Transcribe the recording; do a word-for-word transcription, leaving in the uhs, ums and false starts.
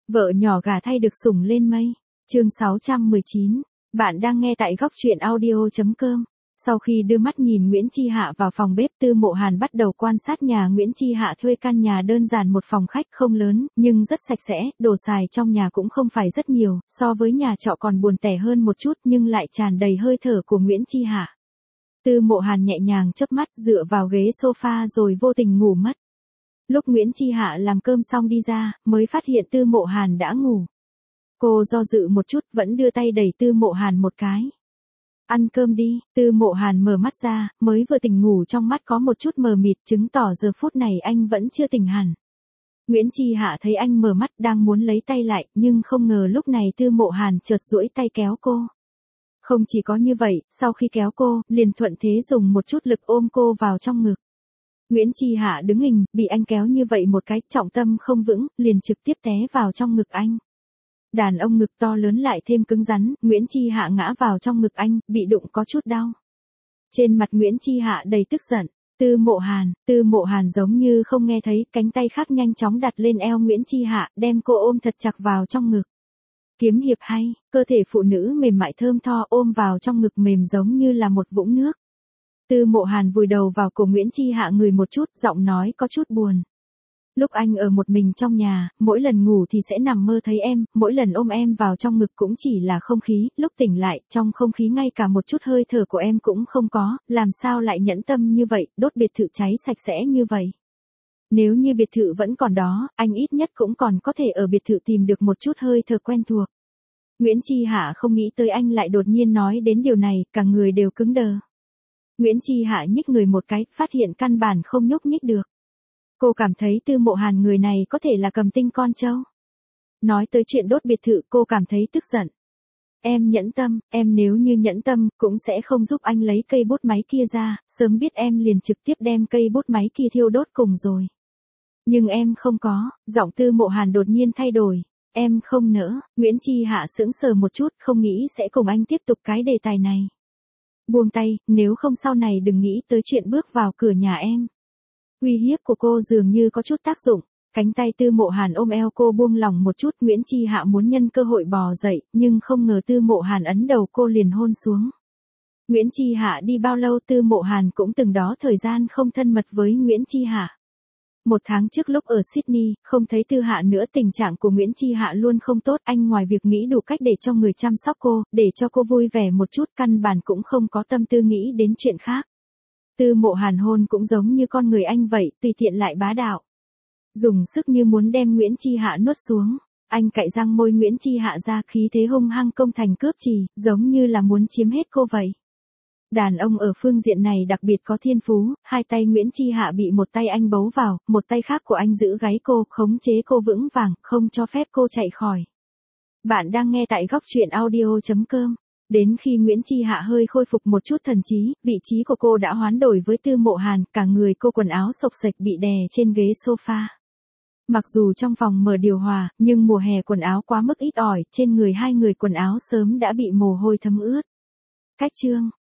Vợ nhỏ gà thay được sủng lên mây. Chương sáu trăm mười chín. Bạn đang nghe tại góc truyện audio.com. Sau khi đưa mắt nhìn Nguyễn Chi Hạ vào phòng bếp, Tư Mộ Hàn bắt đầu quan sát nhà Nguyễn Chi Hạ thuê căn nhà đơn giản một phòng khách không lớn, nhưng rất sạch sẽ, đồ xài trong nhà cũng không phải rất nhiều, so với nhà trọ còn buồn tẻ hơn một chút nhưng lại tràn đầy hơi thở của Nguyễn Chi Hạ. Tư Mộ Hàn nhẹ nhàng chớp mắt dựa vào ghế sofa rồi vô tình ngủ mất. Lúc Nguyễn Chi Hạ làm cơm xong đi ra, mới phát hiện Tư Mộ Hàn đã ngủ. Cô do dự một chút vẫn đưa tay đẩy Tư Mộ Hàn một cái. Ăn cơm đi. Tư Mộ Hàn mở mắt ra, mới vừa tỉnh ngủ trong mắt có một chút mờ mịt, chứng tỏ giờ phút này anh vẫn chưa tỉnh hẳn. Nguyễn Chi Hạ thấy anh mở mắt đang muốn lấy tay lại, nhưng không ngờ lúc này Tư Mộ Hàn chợt duỗi tay kéo cô. Không chỉ có như vậy, sau khi kéo cô, liền thuận thế dùng một chút lực ôm cô vào trong ngực. Nguyễn Chi Hạ đứng hình, bị anh kéo như vậy một cái, trọng tâm không vững, liền trực tiếp té vào trong ngực anh. Đàn ông ngực to lớn lại thêm cứng rắn, Nguyễn Chi Hạ ngã vào trong ngực anh, bị đụng có chút đau. Trên mặt Nguyễn Chi Hạ đầy tức giận. Tư Mộ Hàn, Tư Mộ Hàn giống như không nghe thấy, cánh tay khác nhanh chóng đặt lên eo Nguyễn Chi Hạ, đem cô ôm thật chặt vào trong ngực. Kiếm hiệp hay, cơ thể phụ nữ mềm mại thơm tho ôm vào trong ngực mềm giống như là một vũng nước. Tư Mộ Hàn vùi đầu vào cổ Nguyễn Chi Hạ người một chút, giọng nói có chút buồn. Lúc anh ở một mình trong nhà, mỗi lần ngủ thì sẽ nằm mơ thấy em, mỗi lần ôm em vào trong ngực cũng chỉ là không khí, lúc tỉnh lại, trong không khí ngay cả một chút hơi thở của em cũng không có, làm sao lại nhẫn tâm như vậy, đốt biệt thự cháy sạch sẽ như vậy. Nếu như biệt thự vẫn còn đó, anh ít nhất cũng còn có thể ở biệt thự tìm được một chút hơi thở quen thuộc. Nguyễn Chi Hạ không nghĩ tới anh lại đột nhiên nói đến điều này, cả người đều cứng đờ. Nguyễn Chi Hạ nhích người một cái, phát hiện căn bản không nhúc nhích được. Cô cảm thấy Tư Mộ Hàn người này có thể là cầm tinh con trâu. Nói tới chuyện đốt biệt thự cô cảm thấy tức giận. Em nhẫn tâm, em nếu như nhẫn tâm, cũng sẽ không giúp anh lấy cây bút máy kia ra, sớm biết em liền trực tiếp đem cây bút máy kia thiêu đốt cùng rồi. Nhưng em không có, giọng Tư Mộ Hàn đột nhiên thay đổi. Em không nỡ. Nguyễn Chi Hạ sững sờ một chút, không nghĩ sẽ cùng anh tiếp tục cái đề tài này. Buông tay, nếu không sau này đừng nghĩ tới chuyện bước vào cửa nhà em. Uy hiếp của cô dường như có chút tác dụng, cánh tay Tư Mộ Hàn ôm eo cô buông lỏng một chút, Nguyễn Chi Hạ muốn nhân cơ hội bò dậy, nhưng không ngờ Tư Mộ Hàn ấn đầu cô liền hôn xuống. Nguyễn Chi Hạ đi bao lâu Tư Mộ Hàn cũng từng đó thời gian không thân mật với Nguyễn Chi Hạ. Một tháng trước lúc ở Sydney, không thấy Tư Hạ nữa, tình trạng của Nguyễn Chi Hạ luôn không tốt, anh ngoài việc nghĩ đủ cách để cho người chăm sóc cô, để cho cô vui vẻ một chút, căn bản cũng không có tâm tư nghĩ đến chuyện khác. Tư Mộ Hàn hôn cũng giống như con người anh vậy, tùy tiện lại bá đạo. Dùng sức như muốn đem Nguyễn Chi Hạ nuốt xuống, anh cạy răng môi Nguyễn Chi Hạ ra, khí thế hung hăng công thành cướp trì, giống như là muốn chiếm hết cô vậy. Đàn ông ở phương diện này đặc biệt có thiên phú, hai tay Nguyễn Chi Hạ bị một tay anh bấu vào, một tay khác của anh giữ gáy cô, khống chế cô vững vàng, không cho phép cô chạy khỏi. Bạn đang nghe tại góc truyện audio.com. Đến khi Nguyễn Chi Hạ hơi khôi phục một chút thần trí, vị trí của cô đã hoán đổi với Tư Mộ Hàn, cả người cô quần áo xộc xệch bị đè trên ghế sofa. Mặc dù trong phòng mở điều hòa, nhưng mùa hè quần áo quá mức ít ỏi, trên người hai người quần áo sớm đã bị mồ hôi thấm ướt. Cách chương.